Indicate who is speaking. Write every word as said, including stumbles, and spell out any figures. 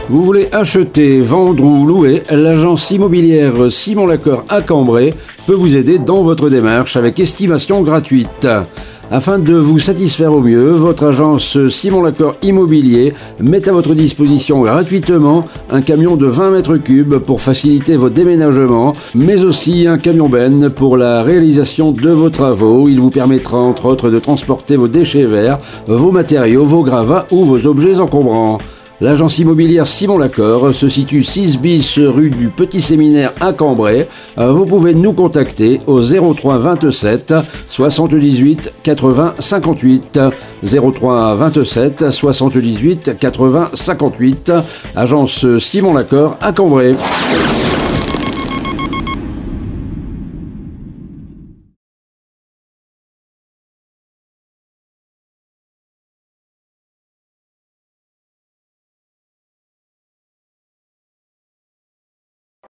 Speaker 1: Vous voulez acheter, vendre ou louer, l'agence immobilière Simon Lacoeur à Cambrai peut vous aider dans votre démarche avec estimation gratuite. Afin de vous satisfaire au mieux, votre agence Simon Lacoeur Immobilier met à votre disposition gratuitement un camion de vingt mètres cubes pour faciliter vos déménagements, mais aussi un camion benne pour la réalisation de vos travaux. Il vous permettra entre autres de transporter vos déchets verts, vos matériaux, vos gravats ou vos objets encombrants. L'agence immobilière Simon Lacoeur se situe six bis rue du Petit Séminaire à Cambrai. Vous pouvez nous contacter au zéro trois vingt-sept soixante-dix-huit quatre-vingts cinquante-huit. zéro trois vingt-sept soixante-dix-huit quatre-vingts cinquante-huit. Agence Simon Lacoeur à Cambrai.